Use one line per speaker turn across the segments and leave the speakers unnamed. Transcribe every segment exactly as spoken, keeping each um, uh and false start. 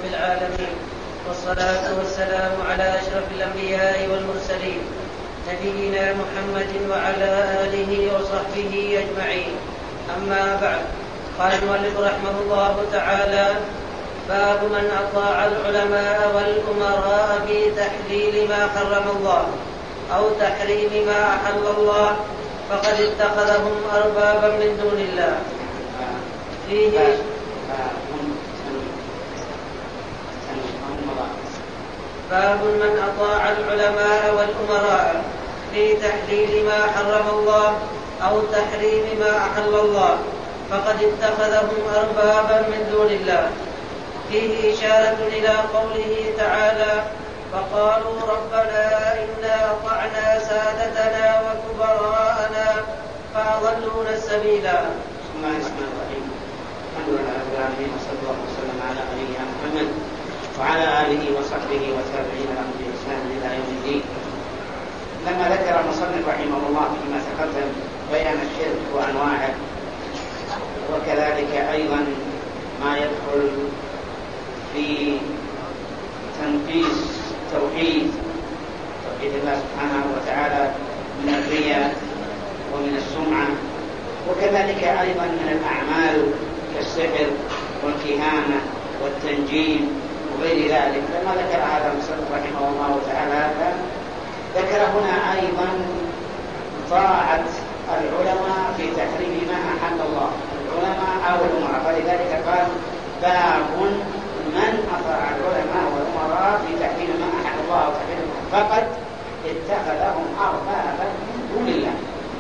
العالمين، والصلاة والسلام على أشرف الأنبياء والمرسلين نبينا محمد وعلى آله وصحبه أجمعين. أما بعد، قال المؤلف رحمه الله تعالى: باب من أطاع العلماء والأمراء في تحليل ما حرم الله أو تحريم ما أحل الله فقد اتخذهم أربابا من دون الله. فيه باب من أطاع العلماء والأمراء في تحليل ما حرم الله أو تحريم ما أحل الله فقد اتخذهم أربابا من دون الله. فيه إشارة إلى قوله تعالى: فقالوا ربنا إنا أطعنا سادتنا وكبراءنا فأضلونا السبيلا.
بسم الله الرحمن الرحيم. الحمد لله رب العالمين، وصلى الله وسلم على نبينا محمد وعلى آله وصحبه والتابعين لهم بإحسان إلى يوم الدين. لما ذكر المصنف رحمه الله فيما تقدم بيان الشرك وأنواعه، وكذلك أيضا ما يدخل في تنفيذ توحيد توحيد الله سبحانه وتعالى من الرياء ومن السمعة، وكذلك أيضا من الأعمال كالسحر والكهانة والتنجيم وغير ذلك. لما ذكر هذا المصنف رحمه الله تعالى ذكر هنا أيضا طاعة العلماء في تحريم ما أحل الله، العلماء أو الأمراء، فلذلك قال: باب من أطاع العلماء والأمراء في تحريم ما أحل الله أو تحريم فقد اتخذهم أربابا من دون الله.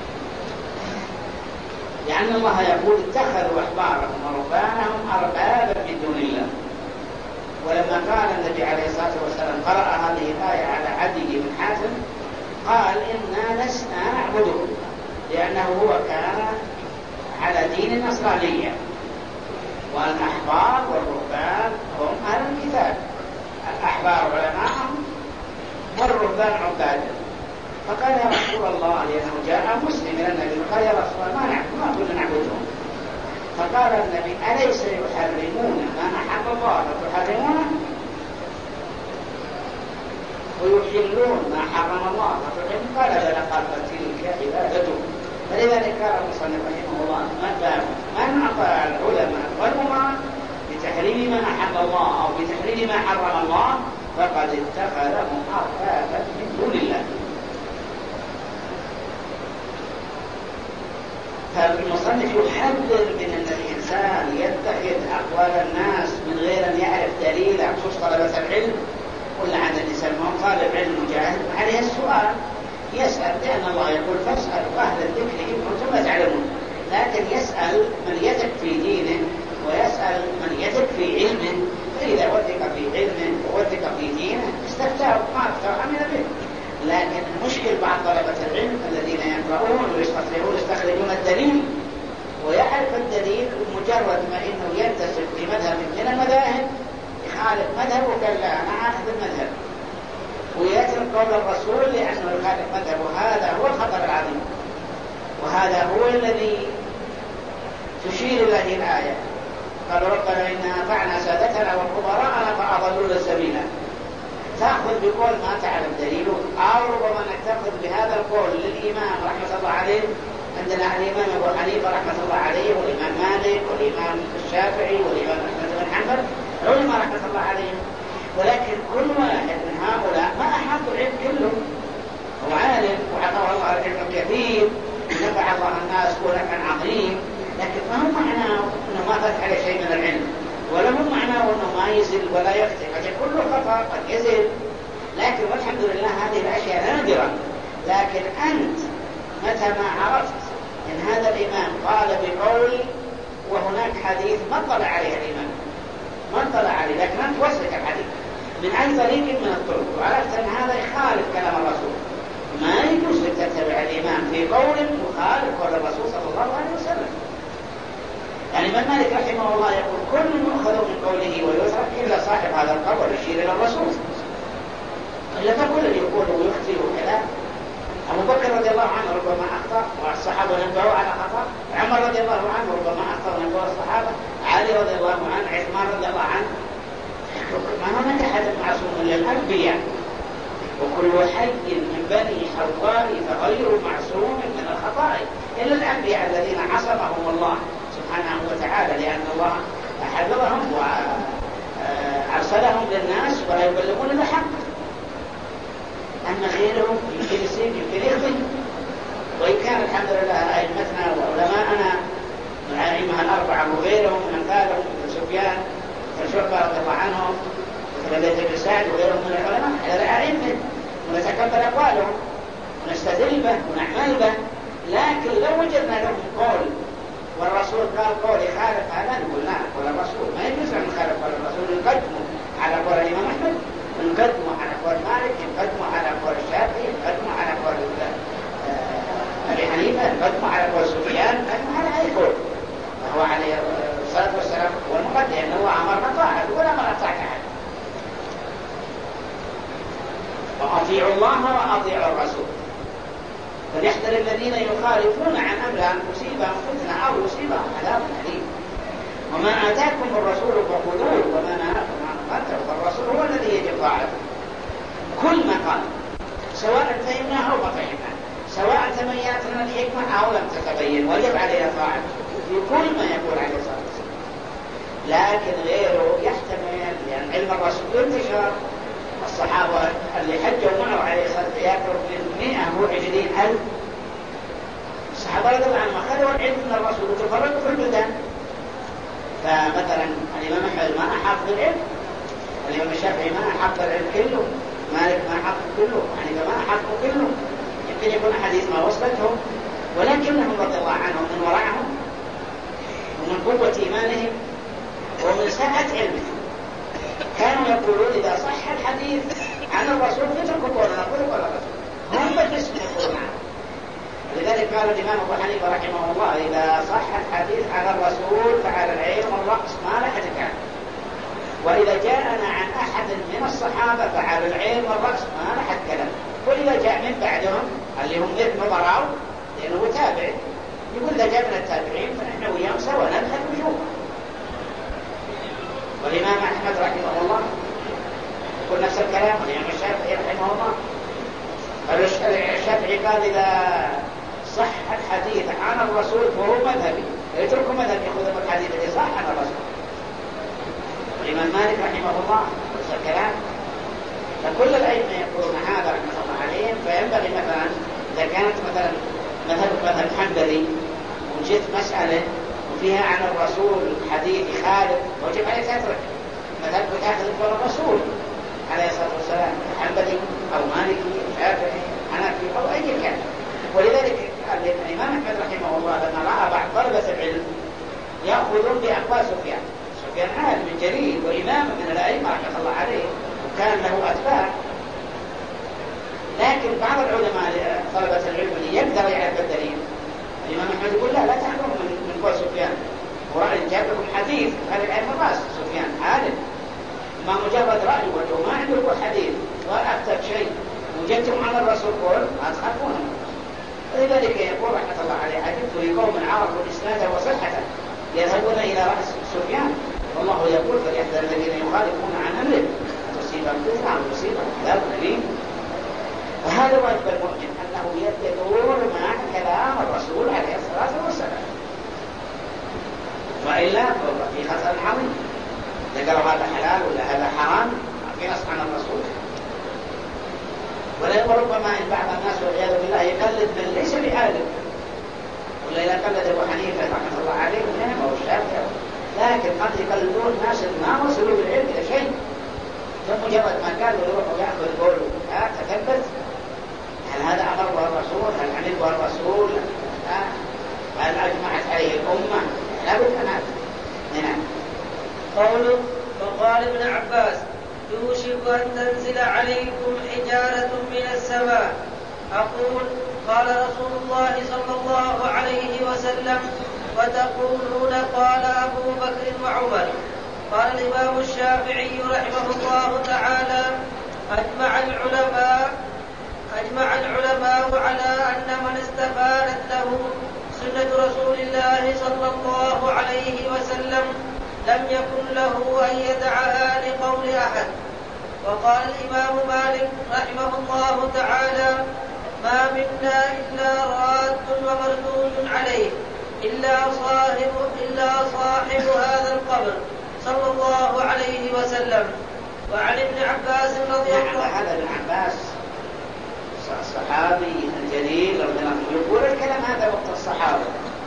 لأن الله يقول: اتخذوا أحبارهم ورهبانهم أربابا من دون الله. ولما قال النبي عليه الصلاة والسلام قرأ هذه الآية على عدي بن حاتم قال: إنا لسنا نعبده، لأنه هو كان على دين النصرانية، والأحبار والرهبان هم أهل الكتاب، الأحبار علماءهم والرهبان عبادهم. فقال: يا رسول الله، لأنه جاء مسلم إلى النبي قال: يا رسول الله، ما نعبد ما كنا نعبدهم. فقال النبي: أليس يحرمون ما أحل الله فتحرمونه ويحلون ما حرم الله فتحرمون؟ قال: بلى. قال: فتلك عبادته. فلذلك قال المصنف رحمه الله: من أطاع العلماء والأمراء بتحريم ما أحل الله أو بتحريم ما حرم الله فقد اتخذهم أربابا من دون الله. فالمصنف يحذر من أن الإنسان يتخذ أقوال الناس من غير أن يعرف دليل، خصوص طلبة العلم. كل عدد الإنسان من طالب علم مجاهد عليه السؤال، يسأل، لأن الله يقول: فاسألوا أهل الذكر إن كنتم لا تعلمون. لكن يسأل من يثق في دينه ويسأل من يثق في علمه، فإذا وثق في علمه ووثق في دينه استفتاه ما أكثر أمن به. لكن المشكل بعض طلبة العلم الذين يقرؤون ويستطيعون يستخرجون الدليل ويعرف الدليل، مجرد ما إنه ينتسب لمذهب من المذاهب يخالف مذهبه قال: لا، أنا أخذ المذهب، ويترك قول الرسول لأنه يخالف مذهبه. هذا هو الخطر العظيم، وهذا هو الذي تشير إليه الآية: قالوا ربنا إنا أطعنا سادتنا وكبراءنا فأضلونا سبيلا. تأخذ بقول ما تعلم دليله، أو ربما أنك تأخذ بهذا القول للإمام رحمة الله عليه. عندنا الإمام أبو حنيفة رحمة الله عليه، والإمام مالك، والإمام الشافعي، والإمام أحمد بن حنبل، علماء رحمة الله عليهم. ولكن كل واحد من هؤلاء ما أحاط العلم كله، هو عالم وعطاه الله العلم الكثير، نفع الله الناس ونفعا عظيم، لكن ما هو معناه أنه ما فتح عليه شيء من العلم، ولا هو معناه أنه ما يزل ولا يخطئ. قد يكون له خطأ، قد يزل، لكن والحمد لله هذه الأشياء نادرة. لكن أنت متى ما عرفت أن هذا الإمام قال بقول وهناك حديث ما اطلع عليه الإمام، ما اطلع عليه، لكن أنت وصلك الحديث من أي طريق من الطرق وعرفت أن هذا يخالف كلام الرسول، ما يجوز لك تتبع الإمام في قول مخالف قول الرسول صلى الله عليه وسلم. يعني من مالك رحمه الله يقول: كل يؤخذ من قوله ويترك إلا صاحب هذا القول يشير إلى الرسول، إلا فكل اللي يقول ويخطئ وكذا. أبو بكر رضي الله عنه ربما أخطأ والصحابة نبهوا على خطأ، عمر رضي الله عنه ربما أخطأ ونبهوا الصحابة، علي رضي الله عنه، عثمان رضي الله عنه، للأنبياء، وكل حي من بني حواء فغير معصوم من الخطأ إلا الأنبياء الذين عصمهم الله سبحانه وتعالى، لأن الله حذرهم وأرسلهم للناس ولا يبلغون إلا حق. أما غيرهم يمكن يصيب يمكن يخطئ. وإن كان الحمد لله أئمتنا وعلماءنا من الأئمة الأربعة وغيرهم من أمثالهم مثل سفيان وشعبة رضي الله عنهم مثل ليث بن سعد وغيرهم من العلماء هذا أئمة ونتقبل أقوالهم ونستدل به ونعمل به. لكن لو وجدنا لهم قول والرسول قال قول يخالف هذا نقول لا، قول الرسول ما يجوز أن نخالف قول الرسول، نقدمه على قول الإمام أحمد، نقدمه على قول مالك، نقدمه على قول الشافعي، نقدمه على قول أبي حنيفة، نقدمه على قول سفيان، نقدمه على أي قول. وهو عليه الصلاة والسلام هو المقدم، أنه هو أمرنا طاعة ولا أمر طاعة أحد. وأطيعوا الله وأطيعوا الرسول فليحذر الذين يخالفون عن أمره أن تصيبهم فتنة أو يصيبهم عذاب أليم. وما آتاكم الرسول فخذوه وما نهاكم عنه فانتهوا، فالرسول هو الذي يجب طاعته كل ما قال، سواء فهمناه أو ما فهمناه، سواء تبينت لنا الحكمة أو لم تتبين، وجب علينا طاعته في كل ما يقول عليه الصلاة والسلام. لكن غيره يحتمل، لأن علم الرسول انتشر. الصحابة اللي حجوا معه عليه الصلاة والسلام يقرب من مئة وعشرين ألف. الصحابة رضي الله عنهم أخذوا العلم من الرسول وتفرقوا في البلدان. فمثلا الإمام أحمد ما أحاط بالعلم، الإمام الشافعي ما أحاط بالعلم كله، مالك ما أحاط كله، حنيفة ما أحاط كله. يمكن يكون حديث ما وصلتهم، ولكنهم رضي الله عنهم من ورعهم ومن قوة إيمانهم ومن سعة علمهم كانوا يقولون إذا صح الحديث عن الرسول فتركوا قولنا نقول قول الرسول، هم بالجسم يقولون عنه. لذلك قال الإمام أبو حنيفة رحمه الله إذا صح الحديث عن الرسول فعلى العين والرأس ما لحد كان، وإذا جاءنا عن أحد من الصحابة فعلى العين والرأس ما لحد كلام. وإذا جاء من بعدهم اللي هم ابن براو لأنه تابع يقول إذا جاء من التابعين فنحن وياهم سوا نبحث ونشوف. والإمام أحمد رحمه الله يقول نفس الكلام، والإمام الشافعي رحمه الله. الشافعي قال إذا صح الحديث عن الرسول فهو مذهبي، يترك مذهبي يأخذ الحديث الذي صح عن الرسول. والإمام مالك رحمه الله نفس الكلام. فكل الأئمة يقولون هذا رحمه الله عليهم. فينبغي مثلا إذا كانت مثلا مذهب مذهب حنبلي وجدت مسألة وفيها عن الرسول حديث يخالف وجب عليك تترك مذهب تأخذ قول الرسول عليه الصلاة والسلام، حنبلي أو مالكي أو شافعي حنفي أو أي كان. ولذلك الإمام أحمد رحمه الله لما رأى بعض طلبة العلم يأخذون بأقوال سفيان، سفيان عالم جليل وإمام من الأئمة رحمه الله عليه وكان له أتباع، لكن بعض العلماء طلبة العلم اللي يقدر يعرف الدليل الإمام أحمد يقول لا لا تأخذوا من قول سفيان، ورأي جاب لكم حديث هذا العلم الراس سفيان عالم ما مجرد رأي وجه ما عنده حديث وأكتب شيء وجدتم عن الرسول قول ما تخافونه. ولذلك يقول رحمة الله عليه عجبت لقوم عرفوا الإسناد وصحته يذهبون إلى رأس سفيان، والله يقول فليحذر الذين يخالفون عن أمره تصيبهم فتنة أو يصيبهم عذاب أليم. وهذا واجب المؤمن أنه يدور مع كلام الرسول عليه الصلاة والسلام، وإلا فهو في خطر عظيم. ذكر هذا حلال ولا هذا حرام في نص عن الرسول. وربما إن بعض الناس والعياذ بالله يقلد من ليس بعالم، ولا إذا قلد أبو حنيفة رحمه الله عليه ونعم أو الشافعي، لكن قد يقلدون ناس ما وصلوا بالعلم إلى شيء، فمجرد ما قالوا يروحوا يأخذ قولوا لا تثبت هل هذا أمر الرسول، هل عمل الرسول، هل أجمعت عليه الأمة، لا بد أن هذا. نعم.
قوله وقال ابن عباس يوشك أن تنزل عليكم حجارة من السماء. أقول قال رسول الله صلى الله عليه وسلم وتقولون قال أبو بكر وعمر. قال الإمام الشافعي رحمه الله تعالى أجمع العلماء أجمع العلماء على أن من استفادت له سنة رسول الله صلى الله عليه وسلم لم يكن له أن يدعها لقول أحد. وقال الإمام مالك رحمه الله تعالى: ما منا إلا راد ومردود عليه إلا صاحب, إلا صاحب هذا القبر صلى الله عليه وسلم. وعن ابن عباس رضي الله عنه.
هذا ابن عباس الصحابي الجليل رضي الله عنه يقول الكلام هذا وقت الصحابة،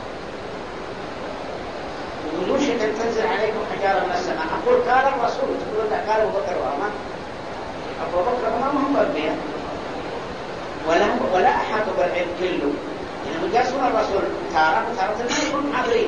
يقولون شيء تنزل عليكم حجارة من السماء. أقول قال الرسول، تقول لا قال أبو بكر وعمر. أبو بكر وعمر هم أنبياء ولا ولا أحاطوا بالعلم كله، يعني يقاسون الرسول تارة وتارة ما يكون حاضرين،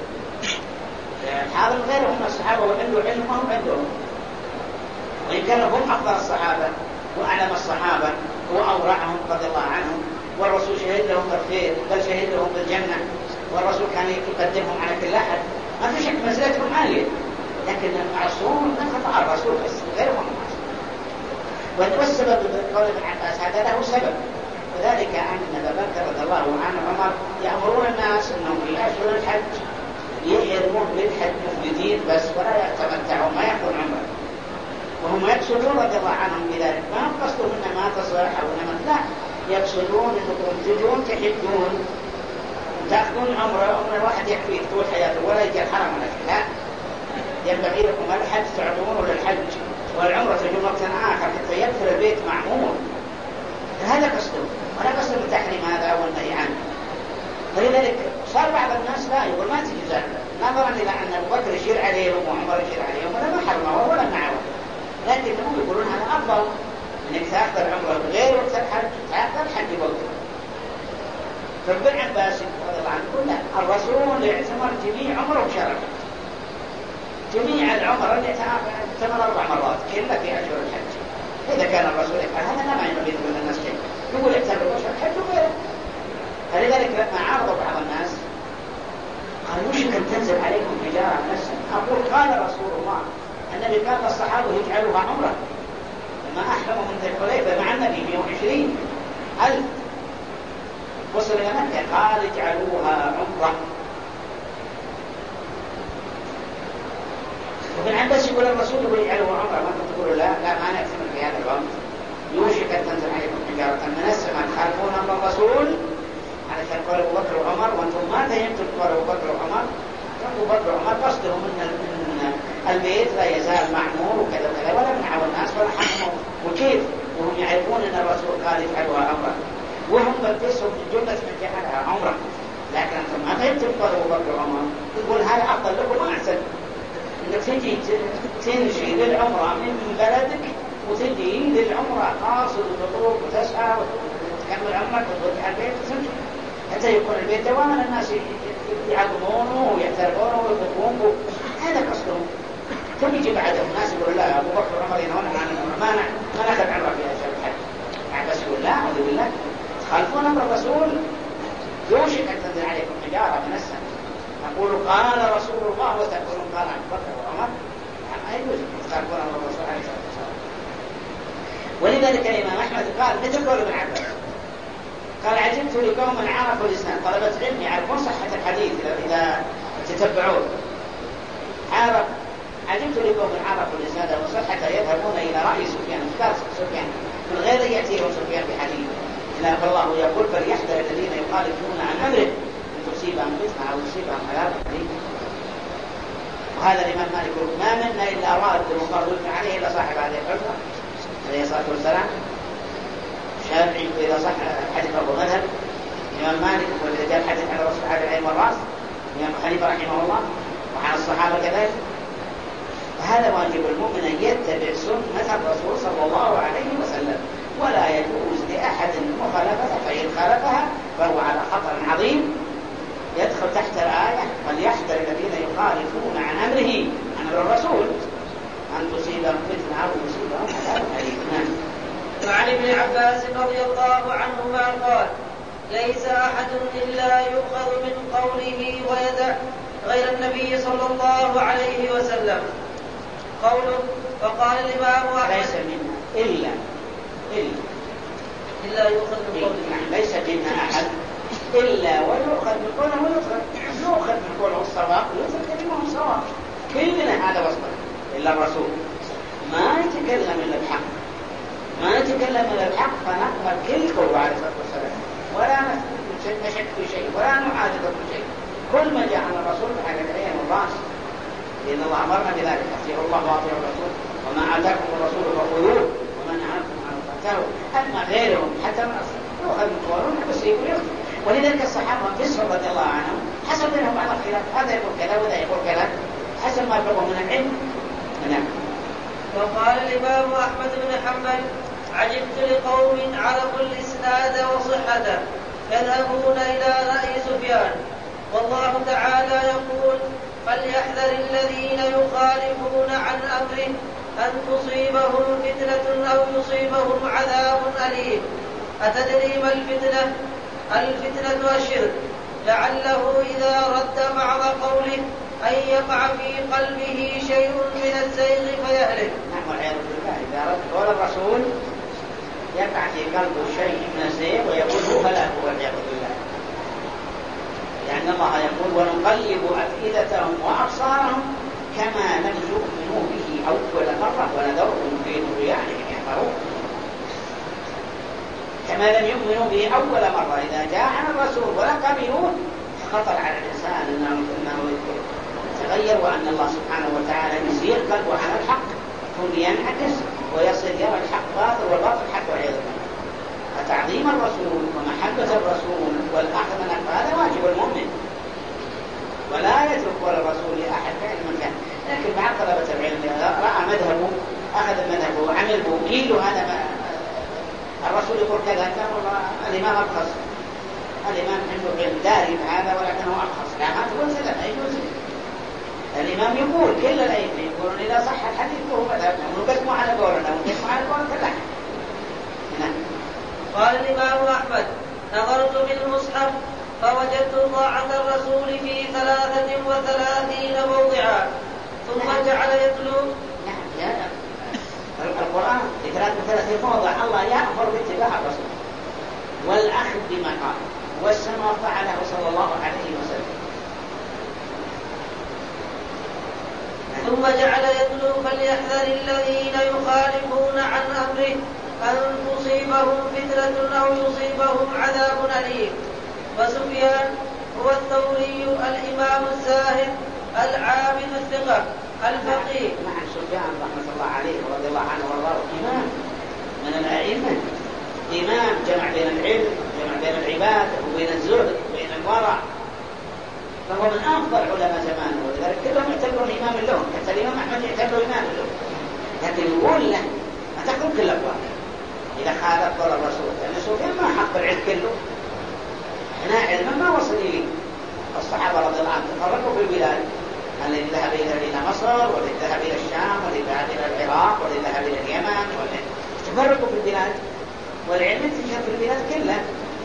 حاضر غيرهم من الصحابة وعنده علم ما هم عندهم، وإن كانوا هم أفضل الصحابة وأعلم الصحابة وأورعهم رضي الله عنهم، والرسول شهد لهم بالخير بل شهد لهم بالجنة، والرسول كان يقدمهم على كل أحد، ما في شك منزلتهم عالية، لكن معصوم نقطع الرسول بس غيرهم معصوم. والسبب قول ابن عباس هذا له سبب، وذلك أن أبا بكر رضي الله عنه وعمر يأمرون الناس أنهم في أشهر الحج يرمون بالحج مفردين بس ولا يتمتعون ما يكون عمره، وهم يقصدون رضي الله عنهم بذلك، ما قصدوا منا ما تصح أو نمت، لا، يقصدون أنكم تجون تحجون تأخذون عمره، عمر الواحد يكفي طول حياته ولا يجي الحرم ولا شيء، لا، ينبغي لكم الحج تعطونه للحج والعمرة تجون وقت آخر حتى يدخل البيت معمول. هذا قصده ولا قصد التحريم هذا أو النهي عنه. ولذلك صار بعض الناس لا يقول ما تجي زكاة، نظرا إلى أن أبو بكر يشير عليهم وعمر يشير عليهم ولا ما حرمه ولا معه، لكنهم يقولون هذا أفضل انك تاخذ العمره بغير وقت الحج، تاخذ الحج بوقته. فابن عباس رضي الله عنه يقول لا، الرسول يعتمر جميع عمره بشرف، جميع العمر اللي اعتمر اربع مرات كلها في اشهر الحج. اذا كان الرسول يفعل هذا لا معنى يريد من الناس شيء، يقول اعتبر اشهر الحج وغيره. فلذلك لما عارضوا بعض الناس قالوا وش كم تنزل عليكم حجاره من السماء؟ اقول قال رسول الله، النبي قال للصحابه يجعلوها عمره لما احرموا من ذي الحليفه مع النبي مئة وعشرين ألف وصل الى مكه، قال اجعلوها عمره. وابن عباس يقول الرسول يقول اجعلوها عمره، ما تقولوا لا لا ما نأتمر في هذا الوقت، يوشك ان تنزل عليكم حجاره من السماء تخالفون امر الرسول على قول ابو بكر وعمر، وانتم ما فهمتم قول ابو بكر وعمر. ابو بكر وعمر قصدهم ان البيت لا يزال معمور وكذا وكذا، ولا منعوا الناس ولا حكموا، وكيف وهم يعرفون ان الرسول قال يفعلوها عمره، وهم بلبسهم من جمله من جعلها عمره. لكن انتم ما فهمتم قول ابو بكر وعمر، يقول هذا افضل لكم واحسن انك تجي تمشي للعمره من بلدك وتجي للعمره قاصد وتطوف وتسعى وتكمل عمرك وترجع البيت وتمشي حتى يكون البيت دواما الناس يعظمونه ويحترمونه ويطوفونه. هذا قصدهم. ثم يجي بعدهم ناس يقول لا ابو بكر وعمر ينهون عن ما ما ناخذ عمره في اشهر الحج. عباس يقول لا اعوذ بالله تخالفون امر الرسول، يوشك ان تنزل عليكم حجاره من السماء. نقول قال رسول الله وتقولون قال ابو بكر وعمر، ما يجوز تخالفون امر الرسول عليه الصلاه والسلام. ولذلك الامام احمد قال مثل قول ابن عباس، قال عجبت لقوم عرفوا الاسناد، طلبة علم يعرفون صحة الحديث إذا تتبعون، عرف عجبت لقوم عرفوا الاسناد وصحته يذهبون إلى رأي سفيان، اختار سفيان من غير أن يأتيهم سفيان بحديث، إلا فالله يقول فليحذر الذين يخالفون عن أمره أن تصيبهم فتنة أو تصيبهم عذاب أليم. وهذا الإمام مالك يقول ما منا إلا راد مقرر عليه إلا صاحب هذه الحجرة عليه الصلاة والسلام. الشافعي إذا صح حديث أبو مذهب، الإمام مالك وإذا جاء الحديث عن الرسول على العين والرأس، الإمام حنيفة رحمه الله وعن الصحابة كذلك. فهذا واجب المؤمن أن يتبع سنة الرسول صلى الله عليه وسلم، ولا يجوز لأحد مخالفتها، فإن خالفها فهو على خطر عظيم يدخل تحت الآية فليحذر الذين يخالفون عن أمره عن أمر الرسول أن تصيبهم فتنة أو يصيبهم عذاب أليم.
وعن ابن عباس رضي الله عنهما قال ليس أحد إلا يؤخذ من قوله ويدع غير النبي صلى الله عليه وسلم. قوله وقال الإمام أحمد
ليس منا إلا إلا
إلا يؤخذ من قوله،
ليس منا أحد إلا ويؤخذ من قوله ويؤخذ يؤخذ من قوله الصواب ويؤخذ كلمه الصواب، كلنا هذا وصفه إلا الرسول ما يتبع نتكلم إلا بحق، ما نتكلم إلا بحق فنقبل كل قول عليه الصلاة والسلام ولا نشك في شيء ولا نعارض في شيء. كل ما جاء عن الرسول على العين والراس، لأن الله أمرنا بذلك: أطيعوا الله وأطيعوا الرسول وما آتاكم الرسول فخذوه وما نهاكم عنه فانتهوا. أما غيرهم حتى من أخذ القوانين بس يقول. ولذلك الصحابة فسروا رضي الله عنهم حسب منهم على الخلاف، هذا يقول كذا وذا يقول كذا حسب ما بلغوا من العلم. نعم.
وقال الإمام أحمد بن حنبل: عجبت لقوم عرفوا الإسناد وصحته يذهبون إلى رأي سفيان، والله تعالى يقول: فليحذر الذين يخالفون عن أمره أن تصيبهم فتنة أو يصيبهم عذاب أليم. أتدري ما الفتنة؟ الفتنة الشرك، لعله إذا رد بعض قوله أن يقع في قلبه شيء من الزيغ فيهلك.
نعم والعياذ بالله. إذا رد قول الرسول يقع في قلبه شيء من الزيغ ويقول هلاك والعياذ بالله. لأن الله يقول: ونقلب أفئدتهم وأبصارهم كما لم يؤمنوا به أول مرة ونذرهم في طغيانهم يعمهون. كما لم يؤمنوا به أول مرة، إذا جاء عن الرسول ولا قبلوه خطر على الإنسان أنه, إنه يتغير، وأن الله سبحانه وتعالى يزيغ قلبه على الحق ثم ينعكس ويصير يرى الحق باطل والباطل حق والعياذ بالله. فتعظيم الرسول ومحبة الرسول والأخذ من هذا واجب المؤمن، ولا يترك قول الرسول لأحد فعل من كان. لكن بعض طلبة العلم رأى مذهبه أخذ مذهبه وعمل به قيل له هذا ما الرسول يقول كذا، كان والله الإمام أبخص، الإمام عنده علم داري بهذا ولكنه أبخص، لا ما تقول كذا لا يجوز. الإمام يقول كل الأئمة يقولون إذا صح الحديث فهو مذهبنا ونقسمه على قولنا ونقسمه على قول كذا.
قال الإمام أحمد: نظرت في المصحف فوجدت طاعة الرسول في ثلاثة وثلاثين موضعا، ثم جعل يتلو.
نعم يا القرآن في ثلاثة وثلاثين موضع الله يأمر باتباع الرسول والأخذ بما قال والسمع فعله صلى الله عليه وسلم.
ثم جعل يتلو: فليحذر الذين يخالفون عن أمره أن تصيبهم فتنة أو يصيبهم عذاب أليم. وسفيان هو الثوري الإمام الزاهد العابد الثقة الفقيه.
مع سفيان رحمة الله عليه ورضي الله عنه والله إمام من الأئمة، إمام جمع بين العلم جمع بين العبادة وبين الزهد وبين الورع، فهو من أفضل علماء زمانه، ولذلك كلهم يعتبرون إمام لهم، حتى الإمام أحمد يعتبره إمام لهم. لكن يقول له ما تقول كل الأقوال إذا خالف قول الرسول، لأن سفيان ما حق العلم كله، هنا علم ما وصل إليه. الصحابة رضي الله عنهم تفرقوا في البلاد، الذي ذهب إلى مصر والذي ذهب إلى الشام والذي ذهب إلى العراق والذي ذهب إلى اليمن، تفرقوا في البلاد والعلم انتشر في البلاد كلها،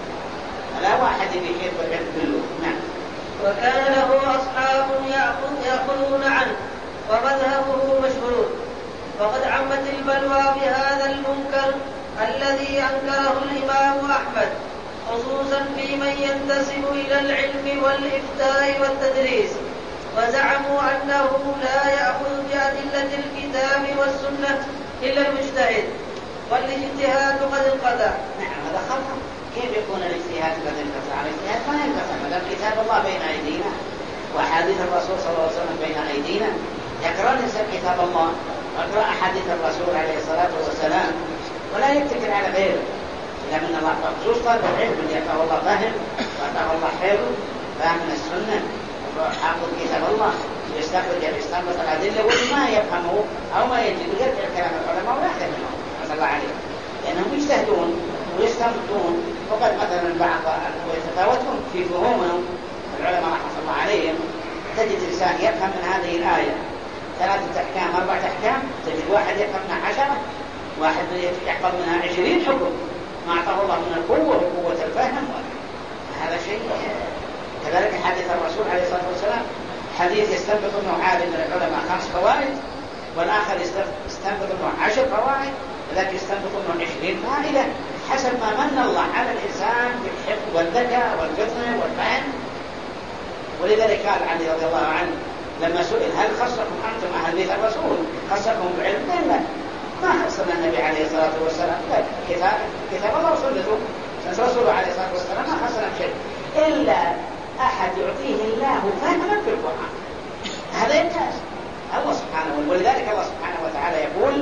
لا واحد يشير بالعلم كله. نعم.
وكان له أصحاب يأخذون عنه ومذهبه مشهور، فقد عمت البلوى بهذا المنكر الذي أنكره الإمام أحمد، خصوصا في من ينتسب إلى العلم والإفتاء والتدريس، وزعموا أنه لا يأخذ بأدلة الكتاب والسنة إلا المجتهد، والاجتهاد قد انقطع.
نعم هذا خطأ. كيف يكون الاجتهاد قد انقطع؟ الاجتهاد ما ينقطع، ما دام كتاب الله بين أيدينا وأحاديث الرسول صلى الله عليه وسلم بين أيدينا. يقرأ الإنسان كتاب الله ويقرأ أحاديث الرسول عليه الصلاة والسلام ولا يتكل على غيره، إلا من الله خصوص طالب العلم اللي يعطاه الله فهم ويعطاه الله حفظ فهم من السنة وحافظ كتاب الله ويستخرج يستنبط الأدلة وما يفهمه أو ما يجد يرجع كلام العلماء ولا يأخذ منهم صلى الله عليه، لأنهم يجتهدون ويستنبطون. وقد مثلا بعض ويتفاوتون في فهومهم العلماء رحمة الله عليهم، تجد إنسان يفهم من هذه الآية ثلاثة أحكام أربعة أحكام، تجد واحد يفهم منها عشرة، واحد يحفظ منها عشرين حكم، ما أعطاه الله من القوة وقوة الفهم. هذا شيء. كذلك حديث الرسول عليه الصلاة والسلام حديث يستنبط منه عالم من العلماء خمس فوائد، والآخر يستنبط منه عشر فوائد، وذلك يستنبط منه عشرين فائدة، حسب ما من الله على الإنسان بالحفظ والذكاء والفطنة والفهم. ولذلك قال علي رضي الله عنه لما سئل: هل خصكم أنتم أهل بيت الرسول خصكم بعلم؟ لا، ما عليه الصلاة والسلام كتاب كتاب الله وسنته، رسوله عليه الصلاة والسلام ما خسر شيء إلا أحد يعطيه الله فهما في القرآن، هذا يمتاز الله سبحانه. ولذلك الله سبحانه وتعالى يقول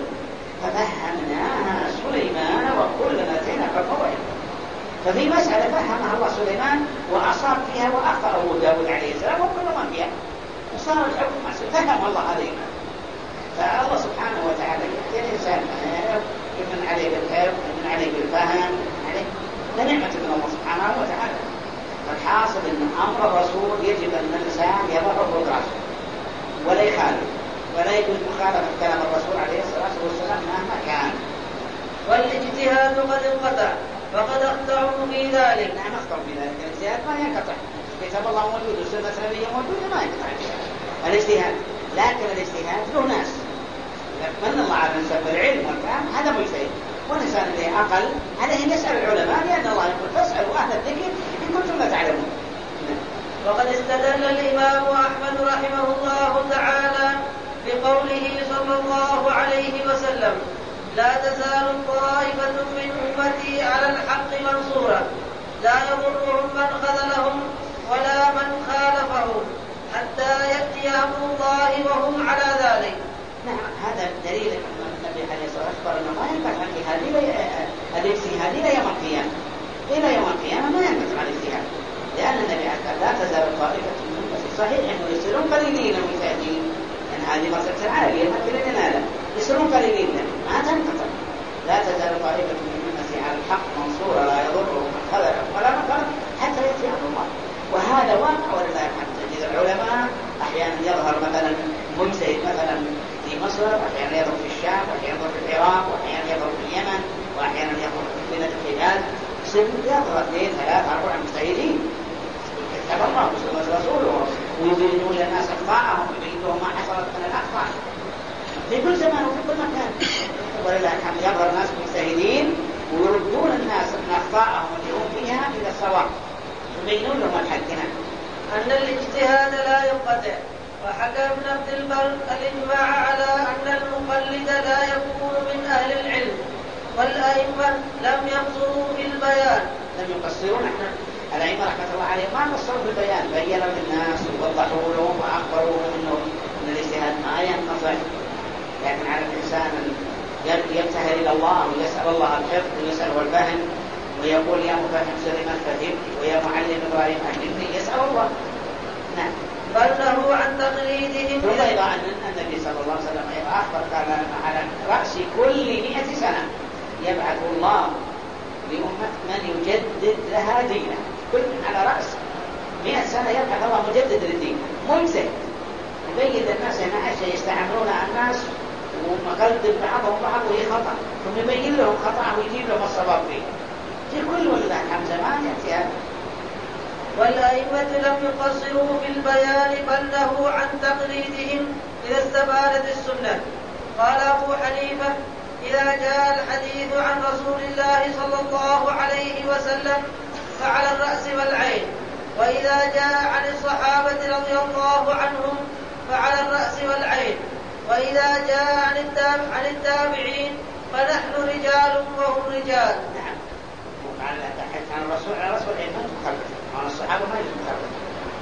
ففهمناها سليمان وكلنا آتينا حكما وعلما. ففي مسألة فهمها الله سليمان وأصاب فيها وأخطأ داود عليه السلام وكل ما فيها وصار الحكم معصوم، فهم الله هذه. فالله سبحانه وتعالى يأتي الإنسان يمن عليه بالحفظ، يمن عليه بالفهم، عليه نعمة من الله سبحانه وتعالى. فالحاصل أن أمر الرسول يجب أن الإنسان يضعه براسه ولا يخالف، ولا يجوز مخالفة كلام الرسول عليه الصلاة والسلام مهما كان.
والاجتهاد قد انقطع فقد اخطأوا في ذلك.
نعم اخطأوا في ذلك، الاجتهاد ما ينقطع، كتاب الله موجود والسنة النبوية موجودة ما ينقطع الاجتهاد. لكن الاجتهاد له ناس من الله على الإنسان بالعلم والفهم هذا مجتهد، والإنسان اللي أقل عليه أن يسأل العلماء، لأن الله يقول فاسألوا أهل الذكر إن كنتم لا تعلمون.
وقد استدل الإمام أحمد رحمه الله تعالى بقوله صلى الله عليه وسلم لا تزال طائفة من أمتي على الحق منصورة لا يضرهم من خذلهم ولا من خالفهم حتى يأتي أمر الله وهم على ذلك.
نعم هذا دليل أن النبي عليه الصلاة والسلام أخبر أنه ما ينقطع الاجتهاد إلى يوم القيامة، إلى يوم القيامة ما ينقطع الاجتهاد، لأن النبي قال لا تزال طائفة من أمتي. صحيح أنه يصيرون قليلين ومجتهدين، لأن هذه مسألة عالية ما كنا ننالها، يصيرون قليلين ما تنقطع. لا تزال طائفة من أمتي على الحق منصورة لا يضرهم من خذلهم ولا من خالفهم حتى يأتي أمر الله. وهذا واقع ولله الحمد. تجد العلماء أحيانا يظهر مثلا مجتهد مثلا في مصر، وأحيانا يظهر في الشام، وأحيانا يظهر في العراق، وأحيانا يظهر في اليمن، وأحيانا يظهر في بلاد الحجاز. يظهر اثنين ثلاثة أربعة مجتهدين كتاب الله وسنة رسوله ويبينون للناس أخطاءهم ويبينون ما حصلت من الأخطاء في كل زمان وفي كل مكان. ولله الحمد يظهر ناس مجتهدين ويردون الناس من أخطاءهم اللي هم فيها إلى الصواب يبينون لهم الحق.
أن الاجتهاد لا ينقطع. وحكى ابن عبد البر الإجماع على أن المقلد لا يكون من أهل العلم، والأئمة لم يقصروا في البيان.
لم يقصرون احنا الأئمة رحمة الله عليهم ما قصروا في البيان، بيّنوا للناس ووضحوا لهم وأخبروهم أنه أن الاجتهاد ما ينقطع، لكن على الإنسان أن يبتهل إلى الله ويسأل الله الحفظ ويسأل الفهم ويقول يا مفهم سليمان فهمني ويا معلم إبراهيم علمني، يسأل الله. نعم.
بل له عن تقليدهم.
ثم أيضا أن النبي صلى الله عليه وسلم أخبر قال على رأس كل مئة سنة يبعث الله لأمة من يجدد لها دينها. كل على رأس مئة سنة يبعث الله مجدد للدين مجتهد يبين للناس هنا أشياء يستعملون الناس ومقلد بعضهم بعض وهي خطأ، ثم يبين لهم خطأ ويجيب لهم الصواب فيه. في كل ولد عن زمان يأتي هذا.
والأئمة لم يقصروا في البيان بل له عن تقليدهم إذا استبانت السنة. قال أبو حنيفة إذا جاء الحديث عن رسول الله صلى الله عليه وسلم فعلى الرأس والعين، وإذا جاء عن الصحابة رضي الله عنهم فعلى الرأس والعين، وإذا جاء عن, التاب عن التابعين فنحن رجال وهم رجال.
نعم. عن الرسول على الرسول العين ما تخلف، عن الصحابة ما يتخلف.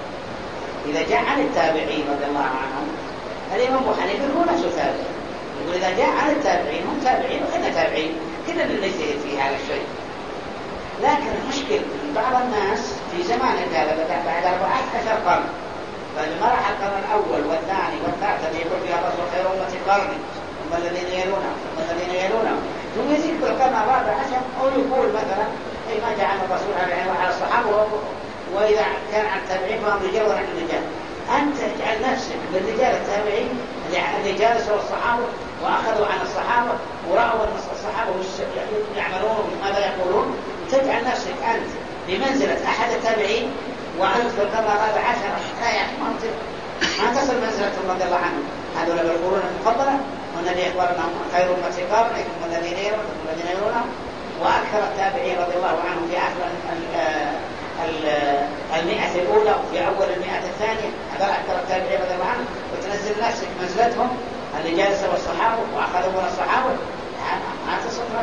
إذا جاء عن التابعين رضي الله عنهم الإمام أبو حنيفة هو نفسه تابع، يقول إذا جاء عن التابعين هم تابعين وإحنا تابعين كنا نجتهد في هذا الشيء. لكن المشكلة أن بعض الناس في زمان الجاهلية بعد أربعة عشر قرن، فلما راح القرن الأول والثاني والثالث الذي يقول فيها الرسول خير أمة قرني ثم الذين يلونهم ثم الذين يلونهم، ثم يزيد في القرن الرابع عشر أو يقول مثلا أي ما جاء عن الرسول على الصحابة، وإذا كان عن التابعين فهم رجال ونحن رجال. أنت اجعل نفسك بالرجال التابعين اللي جالسوا الصحابة وأخذوا عن الصحابة ورأوا أن الصحابة يعملون ماذا يقولون، تجعل نفسك أنت بمنزلة أحد التابعين وأنت في القرن الرابع عشر. لا يا أخي ما تصل منزلة رضي الله عنه. هذول بالقرون المفضلة والنبي أخبر أنهم خير أمة قرني ثم الذين يلونهم ثم الذين يلونهم، وأكثر التابعين رضي الله عنهم في آخر المئة الأولى وفي أول المئة الثانية، هذول أكثر التابعين رضي الله عنهم. وتنزل نفسك منزلتهم اللي جالسوا الصحابة وأخذوا من الصحابة ما تصل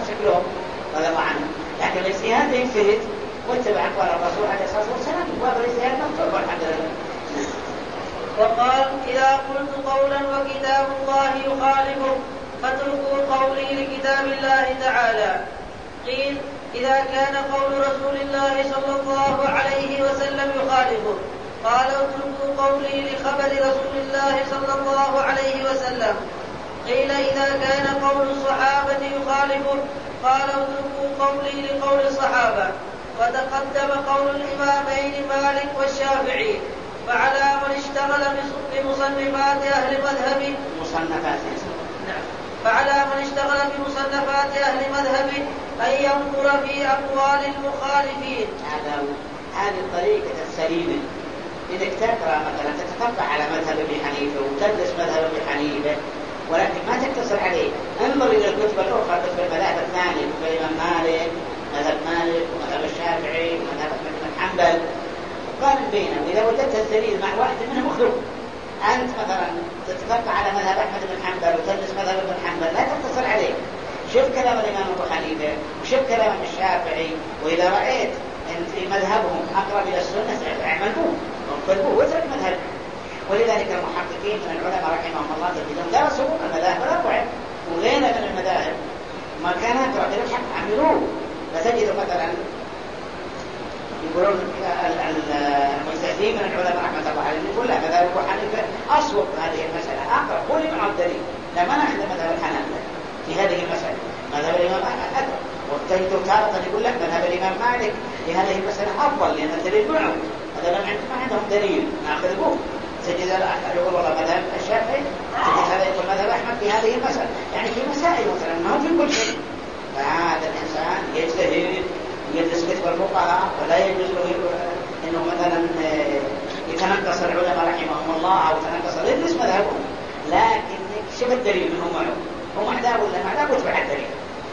قولا وكتاب الله يخالفه فاتركوا قولي لكتاب الله تعالى. قيل: إذا كان قول رسول الله صلى الله عليه وسلم يخالفه. قال: اتركوا قولي لخبر رسول الله صلى الله عليه وسلم. قيل: إذا كان قول الصحابة يخالفه. قال: اتركوا قولي لقول الصحابة. وتقدم قول الإمامين مالك والشافعي. فعلى من اشتغل بمصنفات أهل مذهب
مصنفات
نعم فعلى من اشتغل بمصنفات أهل مذهب أن ينظر في أقوال المخالفين.
هذا هذه الطريقة السليمة. إذا تقرأ مثلا تتفقه على مذهب أبي حنيفة وتدرس مذهب أبي حنيفة، ولكن ما تقتصر عليه. انظر إلى الكتب الأخرى، كتب المذاهب الثانية، كتب الإمام مالك، مذهب مالك ومذهب الشافعي ومذهب أحمد بن حنبل، وقارن بينهم. إذا وجدت الدليل مع واحد منهم اخذه. أنت مثلا تتفقه على مذهب أحمد بن حنبل وتدرس مذهب ابن حنبل، لا تقتصر عليه. شوف كلام الإمام أبو حنيفة وشوف كلام الشافعي، وإذا رأيت أن في مذهبهم أقرب إلى السنة اعمل به واقبل واترك مذهب. ولذلك المحققين من العلماء رحمهم الله تجدون درسوا المذاهب الأربعة وغيرها من المذاهب ما كان أقرب إلى الحق عملوه. فتجد مثلا يقولون المجتهدين من العلماء رحمة الله عليهم يقول لا، مذهب أبو حنيفة أصوب هذه المسألة أقرب. قول مع الدليل. لا منع عند مذهب الحنابلة في هذه المسألة، مذهب الإمام أحمد أقرب. والتجد تارة يقول لك مذهب الإمام مالك في هذه المسألة أفضل لأن الدليل معه. هذا لم عندهم ما عندهم دليل نأخذ به. تجد يقول والله مذهب الشافعي، تجد هذا يقول مذهب أحمد في هذه المسألة. يعني في مسائل مثلا ما هو في كل شيء. فهذا الإنسان يجتهد يدرس كتب الفقهاء، ولا يجوز له انه مثلا يتنقص العلماء رحمهم الله او يتنقص يدرس مذهبهم، لكن شوف الدليل من هم هم اعداء ولا ما اعداء واتبع الدليل.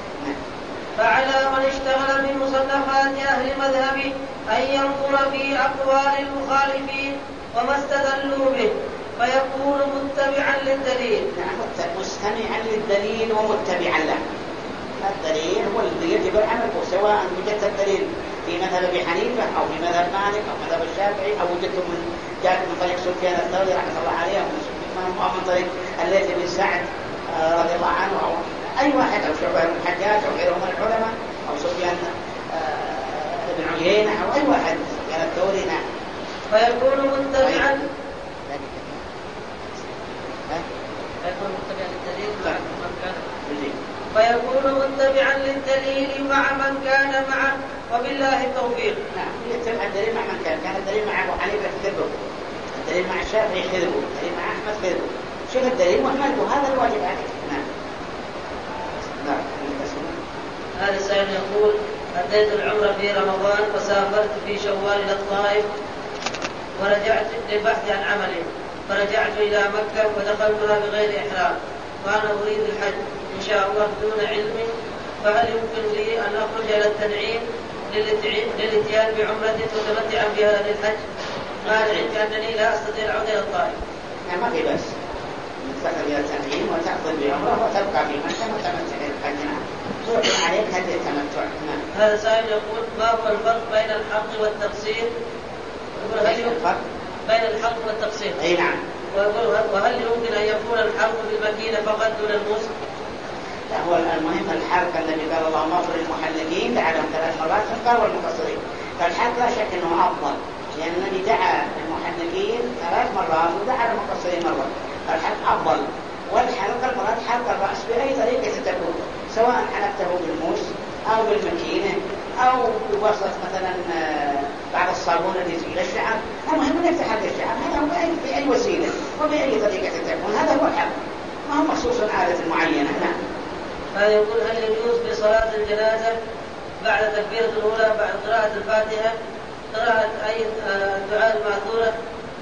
فعلى من اشتغل بمصنفات اهل مذهب ان ينظر في اقوال المخالفين وما استدلوا به فيكون متبعا للدليل.
نعم، مستمعا للدليل ومتبعا له. الدليل هو الذي يجب العمل به، سواء وجدت الدليل في مذهب ابي حنيفه او في مذهب مالك او مذهب الشافعي، او وجدته من جاء من طريق سفيان الثوري رحمه الله عليه، او من طريق الليث بن سعد رضي الله عنه، او اي واحد، او شعبة بن الحجاج او غيره من العلماء، او سفيان بن عيينه او اي واحد سفيان الثوري. نعم،
فيكون متبعا فيكون متبعا للدليل مع من كان فيكون متبعا للدليل مع من كان معه، وبالله التوفيق.
نعم، يتبع الدليل مع من كان. كان الدليل مع ابو حنيفه خذه، الدليل مع الشافعي خذه، الدليل مع احمد خذه. شوف الدليل واعمله، هذا الواجب عليك. نعم. نعم.
هذا السائل يقول: أديت العمرة في رمضان وسافرت في شوال إلى الطائف ورجعت للبحث عن عملي، فرجعت إلى مكة ودخلتها بغير إحرام، وأنا أريد الحج إن شاء الله دون علم، فهل يمكن لي أن أخرج إلى التنعيم للاتيان بعمرة وتمتعا بها للحج؟ قال: عندي أنني لا أستطيع العودة إلى الطائف.
ما في بس تذهب إلى التنعيم وتأخذ بعمرة وتبقى في مكة وتمتع بالحج. توقع عليك هذه التمتع.
هذا سائل يقول: ما هو الفرق بين الحق والتقصير؟
بين الفرق
بين الحق والتقصير.
أي نعم.
وهل يمكن أن يكون الحرق بالمكينة فقط دون الموس؟
لا، هو المهم الحرق الذي قال اللهم اغفر للمحلقين دعا لهم ثلاث مرات قال والمقصرين. فالحرق لا شك انه افضل، لان النبي دعا للمحلقين ثلاث مرات ودعا للمقصرين مره، فالحرق افضل. والحلق المراد حلق الراس باي طريقه تكون، سواء حلقته بالموس او بالمكينه او بواسطه مثلا بعض الصابون الذي يزيل الشعر. المهم انك تحرق الشعر، هذا هو باي اي وسيله وباي طريقه تكون، هذا هو الحرق، ما هو مخصوص عاده معينه. نعم.
هذا يقول: هل يجوز بصلاة الجنازة بعد تكبيرة الأولى بعد قراءة الفاتحة قراءة أي الدعاء المأثورة؟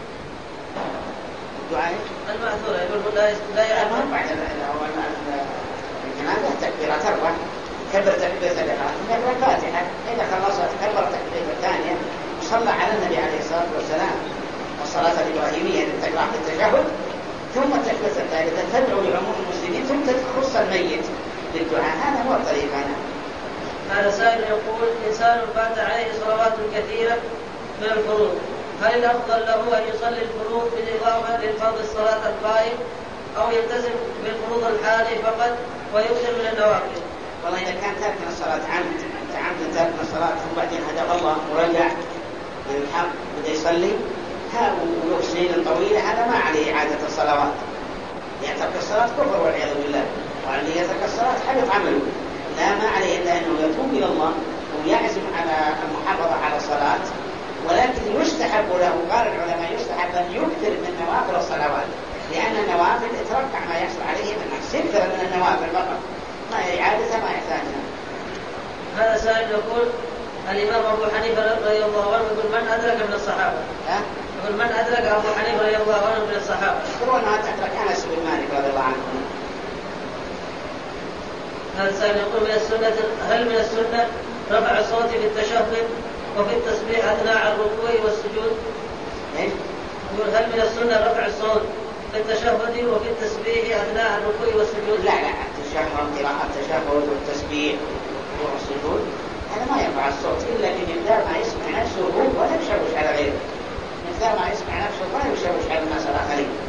الدعاء
المأثورة يقول لا يعلم
بعد الجنازة تكبيرات أربع، كبر تكبيرة الإحرام، كبر الفاتحة، إذا خلصت كبر التكبيرة الثانية وصلى على النبي عليه الصلاة والسلام، والصلاة الإبراهيمية تقرأ في التشهد، ثم التكبيرة الثالثة تدعو لعموم المسلمين ثم تخص الميت للدعاء. هذا هو الطريق. أنا
هذا سائل يقول: إنسان فات عليه صلوات كثيرة من الفروض، هل الأفضل له أن يصلي الفروض بالإضافة للفرض الصلاة القائم أو يلتزم بالفروض الحالي فقط ويكثر من النوافل؟
والله إذا كان ترك الصلاة عمد، أنت عمد ترك الصلاة ثم بعدين هدى الله ورجع من الحق بدأ يصلي ها وله سنين طويلة، هذا ما عليه إعادة الصلوات، يعني ترك الصلاة كفر والعياذ بالله، وعليه يترك الصلاة حبط عمله، لا ما عليه إلا أنه يتوب إلى الله ويعزم على المحافظة على الصلاة، ولكن يستحب له، قال العلماء يستحب أن يكثر من نوافل الصلوات، لأن النوافل تتركع ما يحصل عليه من نفس، يكثر من النوافل فقط، ما إعادة ما يحتاجها.
هذا سائل يقول الإمام أبو حنيفة رضي الله عنه يقول من أدرك من الصحابة؟
ها؟
يقول من أدرك أبو حنيفة رضي الله عنه من الصحابة؟
يقولون أنها تترك أنس بن مالك رضي الله عنه.
هذا سائل يقول من السنة، هل من السنة رفع الصوت في التشهد وفي التسبيح أثناء الركوع والسجود؟
إيه؟
يقول هل من السنة رفع الصوت في التشهد وفي التسبيح أثناء الركوع والسجود؟
لا لا، التشهد قراءة التشهد والتسبيح والسجود هذا ما يرفع الصوت إلا بمقدار ما يسمع نفسه ولا يشوش على غيره، مقدار ما يسمع نفسه ولا يشوش على الناس الآخرين.